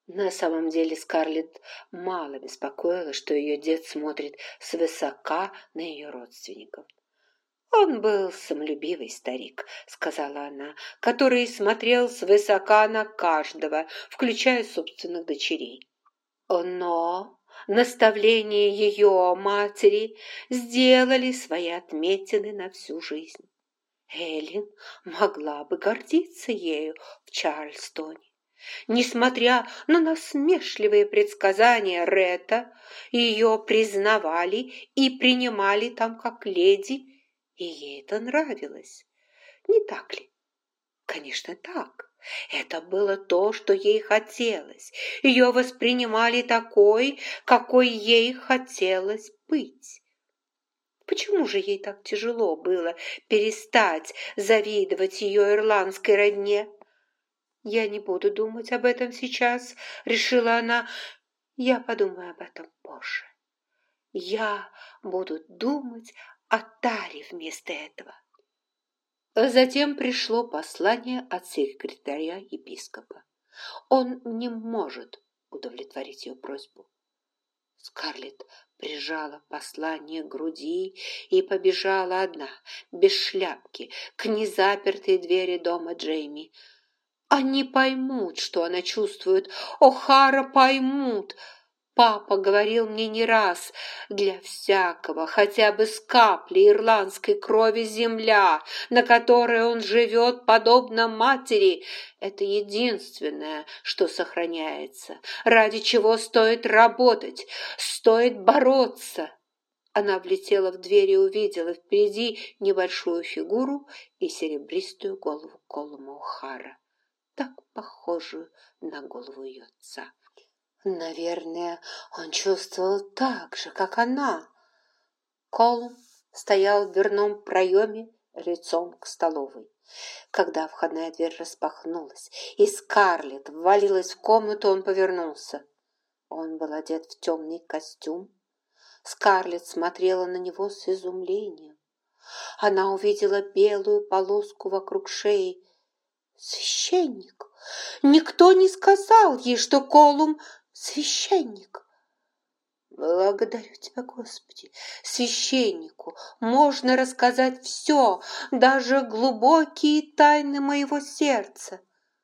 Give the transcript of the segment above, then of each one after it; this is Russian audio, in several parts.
На самом деле Скарлетт мало беспокоила, что ее дед смотрит свысока на ее родственников. «Он был самолюбивый старик», — сказала она, «который смотрел свысока на каждого, включая собственных дочерей. Но наставления ее матери сделали свои отметины на всю жизнь. Эллен могла бы гордиться ею в Чарльстоне. Несмотря на насмешливые предсказания Ретта, ее признавали и принимали там как леди, и ей это нравилось. Не так ли? Конечно, так. Это было то, что ей хотелось. Ее воспринимали такой, какой ей хотелось быть. Почему же ей так тяжело было перестать завидовать ее ирландской родне? «Я не буду думать об этом сейчас», — решила она. «Я подумаю об этом позже. Я буду думать о Таре вместо этого». Затем пришло послание от секретаря епископа. Он не может удовлетворить ее просьбу. Скарлетт прижала послание к груди и побежала одна, без шляпки, к незапертой двери дома Джейми. Они поймут, что она чувствует. О'Хара поймут. Папа говорил мне не раз, для всякого, хотя бы с каплей ирландской крови земля, на которой он живет, подобно матери, это единственное, что сохраняется, ради чего стоит работать, стоит бороться. Она влетела в дверь и увидела впереди небольшую фигуру и серебристую голову Колума О'Хара, так похожую на голову ее отца. Наверное, он чувствовал так же, как она. Колум стоял в дверном проеме лицом к столовой. Когда входная дверь распахнулась, и Скарлетт ввалилась в комнату, он повернулся. Он был одет в темный костюм. Скарлетт смотрела на него с изумлением. Она увидела белую полоску вокруг шеи. Священник! Никто не сказал ей, что Колум священник. Благодарю тебя, Господи. Священнику можно рассказать все, даже глубокие тайны моего сердца.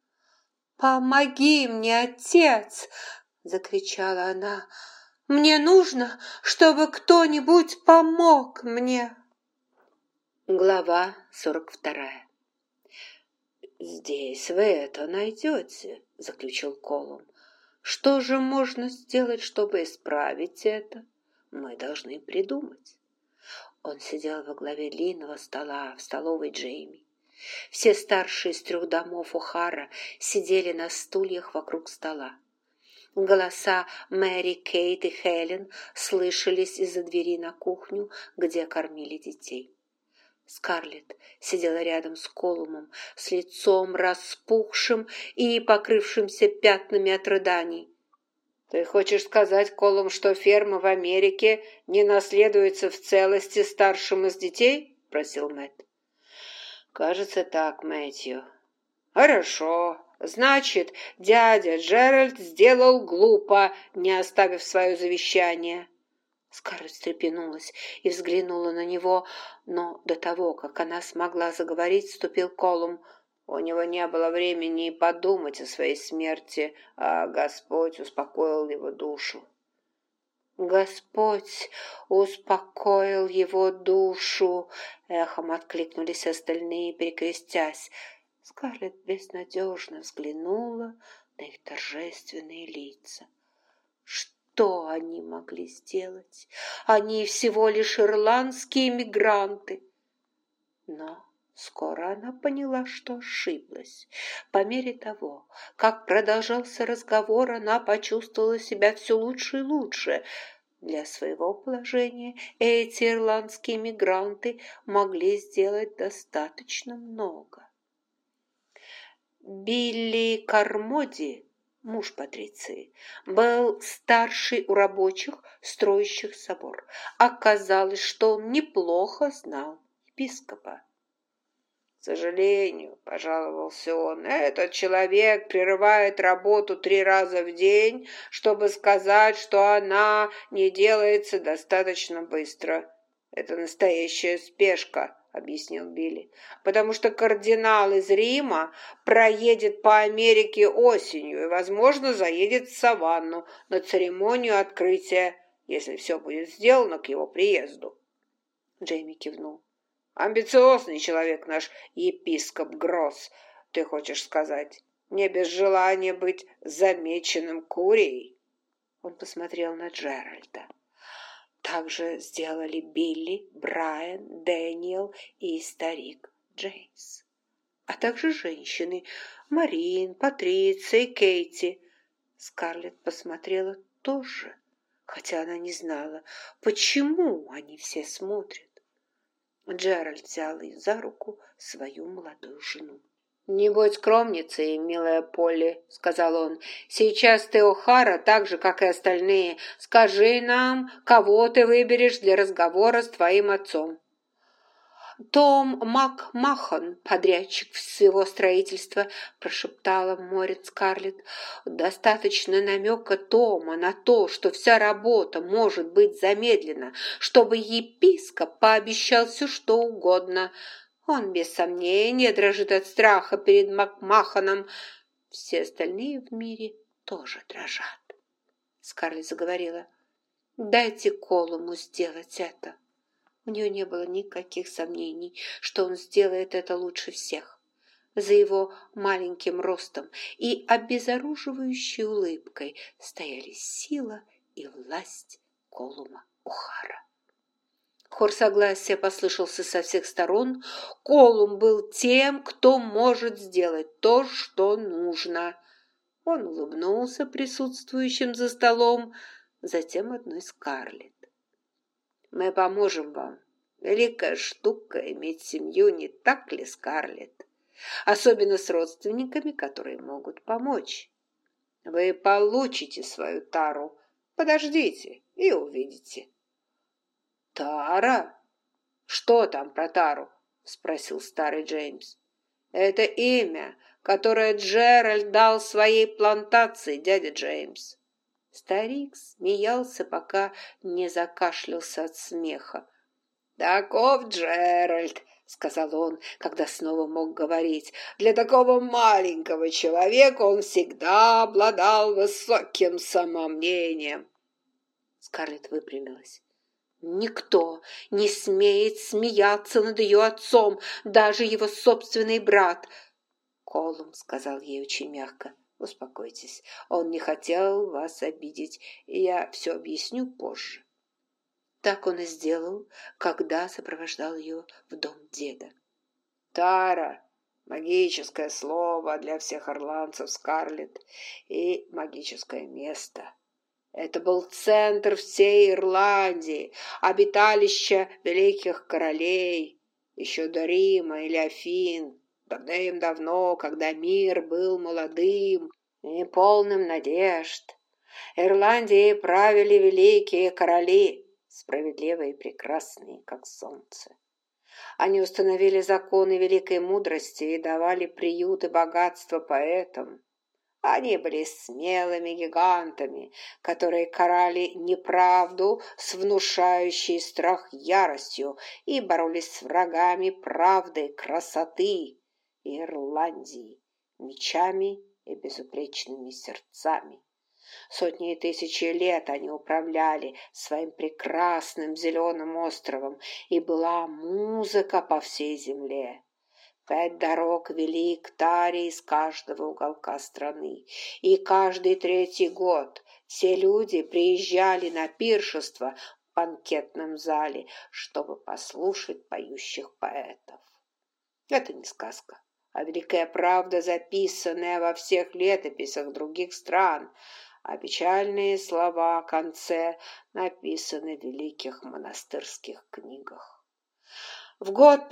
«Помоги мне, отец!» — закричала она. «Мне нужно, чтобы кто-нибудь помог мне!» Глава 42. «Здесь вы это найдете», — заключил Колум. «Что же можно сделать, чтобы исправить это? Мы должны придумать». Он сидел во главе длинного стола в столовой Джейми. Все старшие из 3 домов О'Хара сидели на стульях вокруг стола. Голоса Мэри, Кейт и Хелен слышались из-за двери на кухню, где кормили детей. Скарлетт сидела рядом с Колумом, с лицом распухшим и покрывшимся пятнами от рыданий. «Ты хочешь сказать, Колум, что ферма в Америке не наследуется в целости старшим из детей?» – просил Мэтт. «Кажется так, Мэтью». «Хорошо. Значит, дядя Джеральд сделал глупо, не оставив свое завещание». Скарлетт встрепенулась и взглянула на него, но до того, как она смогла заговорить, вступил Колум. У него не было времени и подумать о своей смерти, а Господь успокоил его душу. «Господь успокоил его душу!» — эхом откликнулись остальные, перекрестясь. Скарлетт безнадежно взглянула на их торжественные лица. Что они могли сделать? Они всего лишь ирландские мигранты. Но скоро она поняла, что ошиблась. По мере того, как продолжался разговор, она почувствовала себя все лучше и лучше. Для своего положения эти ирландские мигранты могли сделать достаточно много. Билли Кармоди, муж Патриции, был старший у рабочих, строящих собор. Оказалось, что он неплохо знал епископа. «К сожалению», — пожаловался он, — «этот человек прерывает работу 3 раза в день, чтобы сказать, что она не делается достаточно быстро. Это настоящая спешка», — объяснил Билли, «потому что кардинал из Рима проедет по Америке осенью и, возможно, заедет в Саванну на церемонию открытия, если все будет сделано к его приезду». Джейми кивнул. «Амбициозный человек наш епископ Гросс, ты хочешь сказать, не без желания быть замеченным курией?» Он посмотрел на Джеральда. Так же сделали Билли, Брайан, Дэниел и старик Джеймс. А также женщины Марин, Патриция и Кейти. Скарлетт посмотрела тоже, хотя она не знала, почему они все смотрят. Джеральд взял за руку свою молодую жену. «Не будь скромницей, милая Полли», — сказал он. «Сейчас ты, О'Хара, так же, как и остальные. Скажи нам, кого ты выберешь для разговора с твоим отцом». «Том Макмахон, подрядчик всего строительства», – прошептала Морин Скарлетт. «Достаточно намека Тома на то, что вся работа может быть замедлена, чтобы епископ пообещал все, что угодно. Он, без сомнения, дрожит от страха перед Макмахоном. Все остальные в мире тоже дрожат». Скарлетт заговорила. «Дайте Колуму сделать это». У нее не было никаких сомнений, что он сделает это лучше всех. За его маленьким ростом и обезоруживающей улыбкой стояли сила и власть Колума О'Хара. Хор согласия послышался со всех сторон. Колум был тем, кто может сделать то, что нужно. Он улыбнулся присутствующим за столом, затем одной Скарлетт. «Мы поможем вам. Великая штука иметь семью, не так ли, Скарлетт? Особенно с родственниками, которые могут помочь. Вы получите свою тару. Подождите и увидите». «Тара? Что там про тару?» – спросил старый Джеймс. «Это имя, которое Джеральд дал своей плантации, дядя Джеймс». Старик смеялся, пока не закашлялся от смеха. «Таков Джеральд», — сказал он, когда снова мог говорить. «Для такого маленького человека он всегда обладал высоким самомнением». Скарлетт выпрямилась. «Никто не смеет смеяться над ее отцом, даже его собственный брат». «Колум», — сказал ей очень мягко, — «успокойтесь, он не хотел вас обидеть, и я все объясню позже». Так он и сделал, когда сопровождал ее в дом деда. «Тара» — магическое слово для всех ирландцев, Скарлетт, и магическое место. Это был центр всей Ирландии, обиталище великих королей, еще до Рима или Афин, давным-давно, когда мир был молодым и полным надежд. Ирландией правили великие короли, справедливые и прекрасные, как солнце. Они установили законы великой мудрости и давали приют и богатство поэтам. Они были смелыми гигантами, которые карали неправду с внушающей страх яростью и боролись с врагами правды, красоты и Ирландии, мечами и безупречными сердцами. Сотни и тысячи лет они управляли своим прекрасным зеленым островом, и была музыка по всей земле. 5 дорог вели к Таре из каждого уголка страны, и каждый 3-й год все люди приезжали на пиршество в банкетном зале, чтобы послушать поющих поэтов. Это не сказка, а великая правда, записанная во всех летописях других стран, а печальные слова о конце написаны в великих монастырских книгах. В год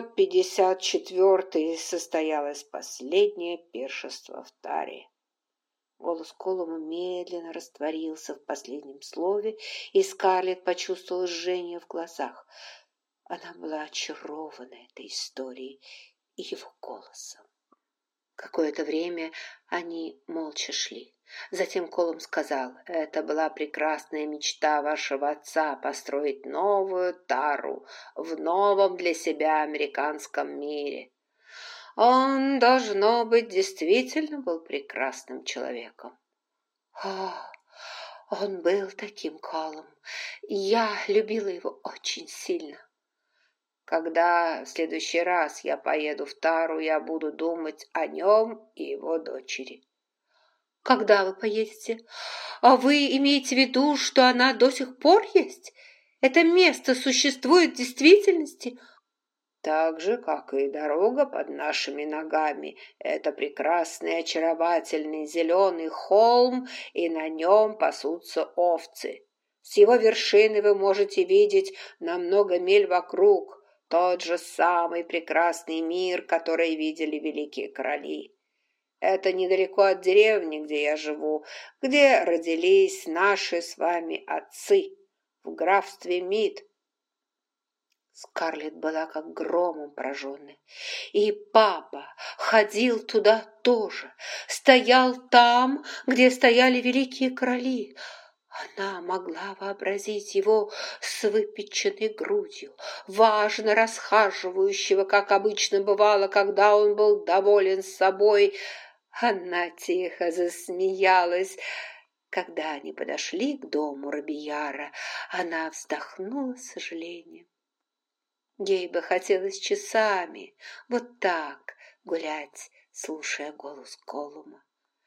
554 состоялось последнее пиршество в Таре. Голос Колума медленно растворился в последнем слове, и Скарлетт почувствовала жжение в глазах. Она была очарована этой историей и его голосом. Какое-то время они молча шли. Затем Колум сказал: «Это была прекрасная мечта вашего отца построить новую тару в новом для себя американском мире. Он, должно быть, действительно был прекрасным человеком». «О, он был таким, Колум. Я любила его очень сильно». «Когда в следующий раз я поеду в Тару, я буду думать о нем и его дочери». «Когда вы поедете? А вы имеете в виду, что она до сих пор есть? Это место существует в действительности?» «Так же, как и дорога под нашими ногами. Это прекрасный, очаровательный зеленый холм, и на нем пасутся овцы. С его вершины вы можете видеть на много миль вокруг тот же самый прекрасный мир, который видели великие короли. Это недалеко от деревни, где я живу, где родились наши с вами отцы, в графстве Мид». Скарлетт была как громом пораженной. И папа ходил туда тоже, стоял там, где стояли великие короли. Она могла вообразить его с выпеченной грудью, важно расхаживающего, как обычно бывало, когда он был доволен собой. Она тихо засмеялась. Когда они подошли к дому Робияра, она вздохнула с сожалением. Ей бы хотелось часами вот так гулять, слушая голос Колума.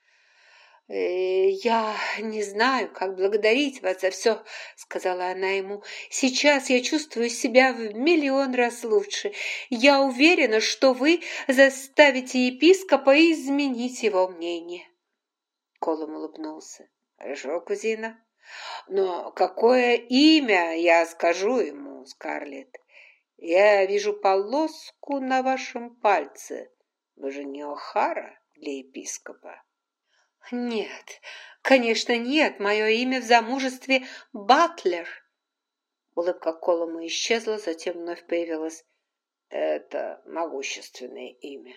«Я не знаю, как благодарить вас за все», — сказала она ему. «Сейчас я чувствую себя в миллион раз лучше. Я уверена, что вы заставите епископа изменить его мнение». Колум улыбнулся. «Хорошо, кузина. Но какое имя я скажу ему, Скарлетт? Я вижу полоску на вашем пальце. Вы же не О'Хара для епископа?» «Нет, конечно, нет. Мое имя в замужестве Батлер». Улыбка Колума исчезла, затем вновь появилась. «Это могущественное имя».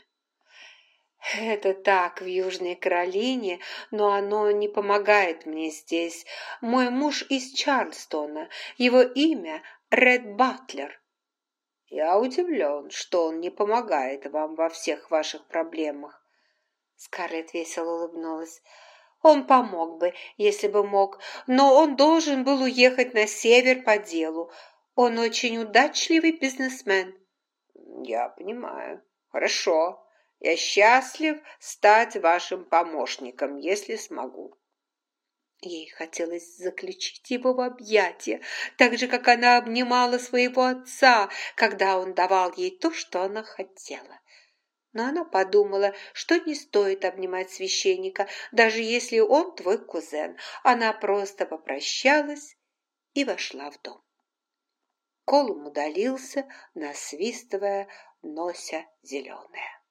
«Это так в Южной Каролине, но оно не помогает мне здесь. Мой муж из Чарльстона. Его имя Ред Батлер». «Я удивлен, что он не помогает вам во всех ваших проблемах». Скарлетт весело улыбнулась. «Он помог бы, если бы мог, но он должен был уехать на север по делу. Он очень удачливый бизнесмен». «Я понимаю. Хорошо. Я счастлив стать вашим помощником, если смогу». Ей хотелось заключить его в объятия, так же, как она обнимала своего отца, когда он давал ей то, что она хотела. Но она подумала, что не стоит обнимать священника, даже если он твой кузен. Она просто попрощалась и вошла в дом. Колум удалился, насвистывая «Нося зеленая».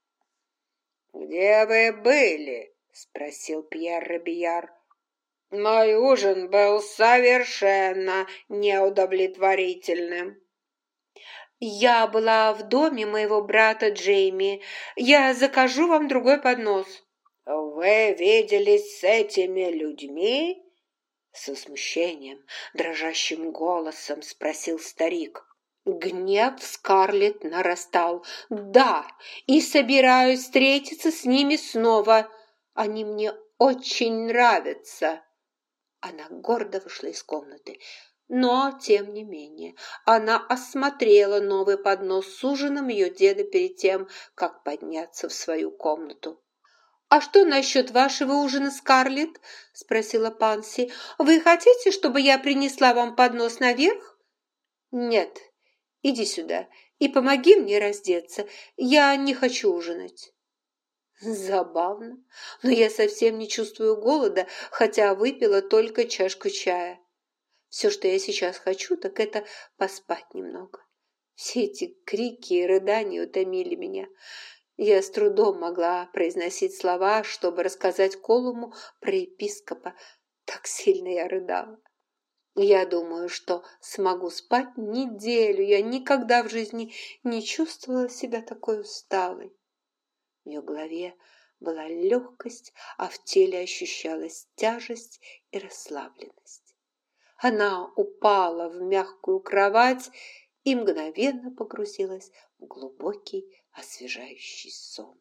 «Где вы были?» – спросил Пьер Робияр. «Мой ужин был совершенно неудовлетворительным». «Я была в доме моего брата Джейми. Я закажу вам другой поднос». «Вы виделись с этими людьми?» С возмущением, дрожащим голосом спросил старик. Гнев Скарлетт нарастал. «Да, и собираюсь встретиться с ними снова. Они мне очень нравятся». Она гордо вышла из комнаты. Но, тем не менее, она осмотрела новый поднос с ужином ее деда перед тем, как подняться в свою комнату. «А что насчет вашего ужина, Скарлетт?» – спросила Панси. «Вы хотите, чтобы я принесла вам поднос наверх?» «Нет, иди сюда и помоги мне раздеться. Я не хочу ужинать». Забавно, но я совсем не чувствую голода, хотя выпила только чашку чая. Все, что я сейчас хочу, так это поспать немного. Все эти крики и рыдания утомили меня. Я с трудом могла произносить слова, чтобы рассказать Колуму про епископа. Так сильно я рыдала. Я думаю, что смогу спать неделю. Я никогда в жизни не чувствовала себя такой усталой. В ее голове была легкость, а в теле ощущалась тяжесть и расслабленность. Она упала в мягкую кровать и мгновенно погрузилась в глубокий освежающий сон.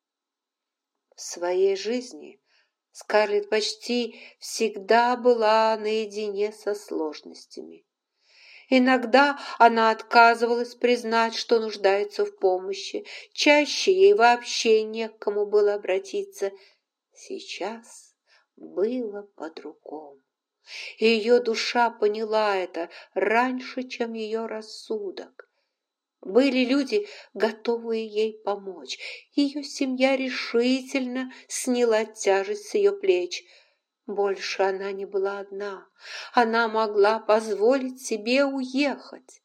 В своей жизни Скарлетт почти всегда была наедине со сложностями. Иногда она отказывалась признать, что нуждается в помощи. Чаще ей вообще не к кому было обратиться. Сейчас было по-другому. Ее душа поняла это раньше, чем ее рассудок. Были люди, готовые ей помочь. Ее семья решительно сняла тяжесть с ее плеч. Больше она не была одна. Она могла позволить себе уехать.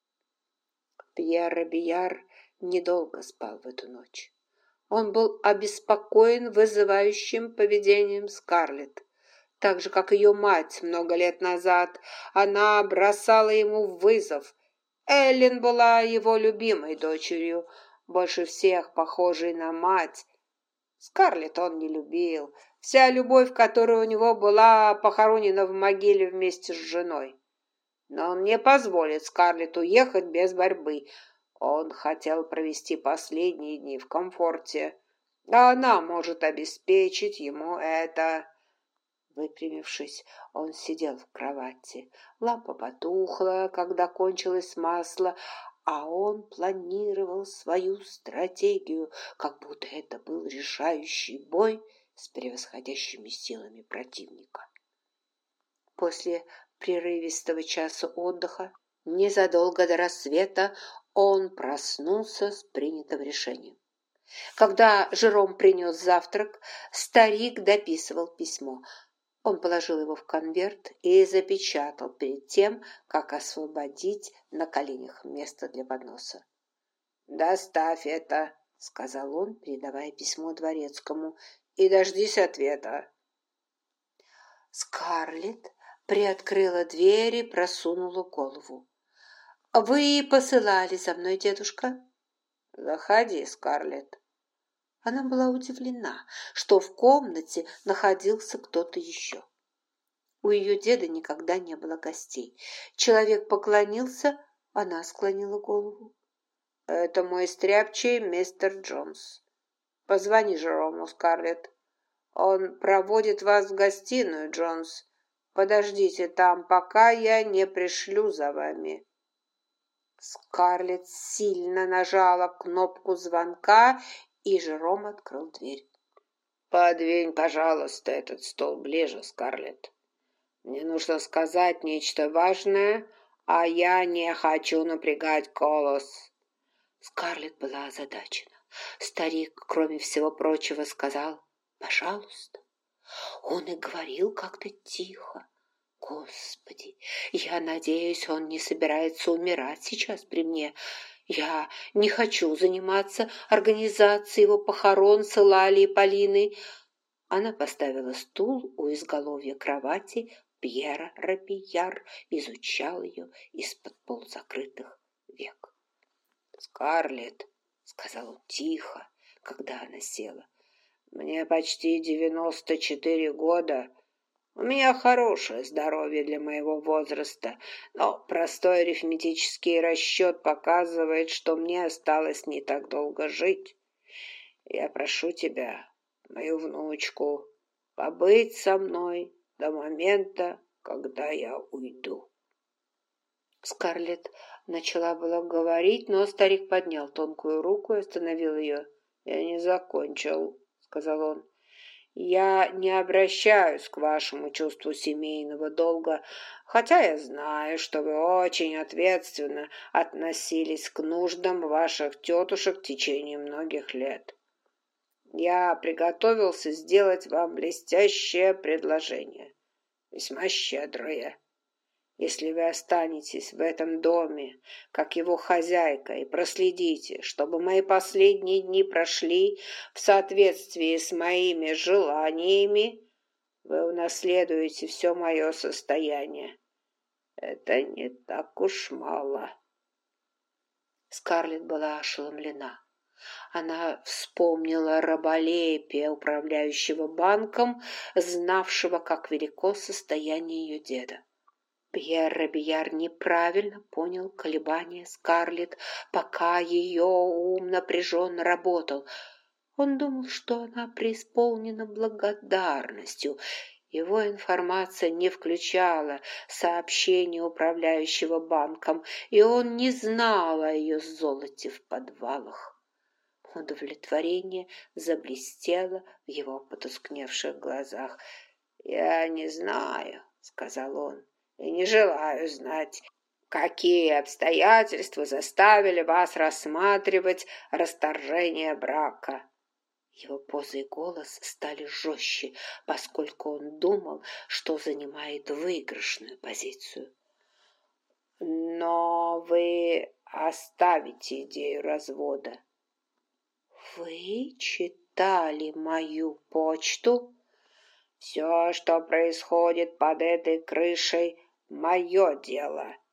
Пьер Робийяр недолго спал в эту ночь. Он был обеспокоен вызывающим поведением Скарлетт. Так же, как ее мать много лет назад, она бросала ему вызов. Эллен была его любимой дочерью, больше всех похожей на мать. Скарлетт он не любил. Вся любовь, которая у него была, похоронена в могиле вместе с женой. Но он не позволит Скарлетт уехать без борьбы. Он хотел провести последние дни в комфорте, а она может обеспечить ему это. Выпрямившись, он сидел в кровати. Лампа потухла, когда кончилось масло, а он планировал свою стратегию, как будто это был решающий бой с превосходящими силами противника. После прерывистого часа отдыха, незадолго до рассвета, он проснулся с принятым решением. Когда Жером принес завтрак, старик дописывал письмо. Он положил его в конверт и запечатал перед тем, как освободить на коленях место для подноса. «Доставь это», — сказал он, передавая письмо дворецкому, — «и дождись ответа». Скарлетт приоткрыла дверь и просунула голову. «Вы посылали за мной, дедушка?» «Заходи, Скарлетт». Она была удивлена, что в комнате находился кто-то еще. У ее деда никогда не было гостей. Человек поклонился, она склонила голову. «Это мой стряпчий мистер Джонс. Позвони Жерому, Скарлетт. Он проводит вас в гостиную, Джонс. Подождите там, пока я не пришлю за вами». Скарлетт сильно нажала кнопку звонка, и Жером открыл дверь. «Подвинь, пожалуйста, этот стол ближе, Скарлетт. Мне нужно сказать нечто важное, а я не хочу напрягать голос». Скарлетт была озадачена. Старик, кроме всего прочего, сказал «пожалуйста». Он и говорил как-то тихо. Господи, я надеюсь, он не собирается умирать сейчас при мне. Я не хочу заниматься организацией его похорон с Элалией и Полиной. Она поставила стул у изголовья кровати. Пьер Робийяр изучал ее из-под полузакрытых век. «Скарлетт», — сказал он тихо, когда она села, — «мне почти 94 года. У меня хорошее здоровье для моего возраста, но простой арифметический расчет показывает, что мне осталось не так долго жить. Я прошу тебя, мою внучку, побыть со мной до момента, когда я уйду». Скарлетт начала было говорить, но старик поднял тонкую руку и остановил ее. «Я не закончил», — сказал он. «Я не обращаюсь к вашему чувству семейного долга, хотя я знаю, что вы очень ответственно относились к нуждам ваших тетушек в течение многих лет. Я приготовился сделать вам блестящее предложение, весьма щедрое. Если вы останетесь в этом доме, как его хозяйка, и проследите, чтобы мои последние дни прошли в соответствии с моими желаниями, вы унаследуете все мое состояние. Это не так уж мало. Скарлетт была ошеломлена. Она вспомнила раболепие управляющего банком, знавшего, как велико состояние ее деда. Пьер Робияр неправильно понял колебания Скарлетт, пока ее ум напряженно работал. Он думал, что она преисполнена благодарностью. Его информация не включала сообщение управляющего банком, и он не знал о ее золоте в подвалах. Удовлетворение заблестело в его потускневших глазах. «Я не знаю», — сказал он, — «и не желаю знать, какие обстоятельства заставили вас рассматривать расторжение брака». Его поза и голос стали жестче, поскольку он думал, что занимает выигрышную позицию. «Но вы оставите идею развода». «Вы читали мою почту?» «Все, что происходит под этой крышей, мое дело.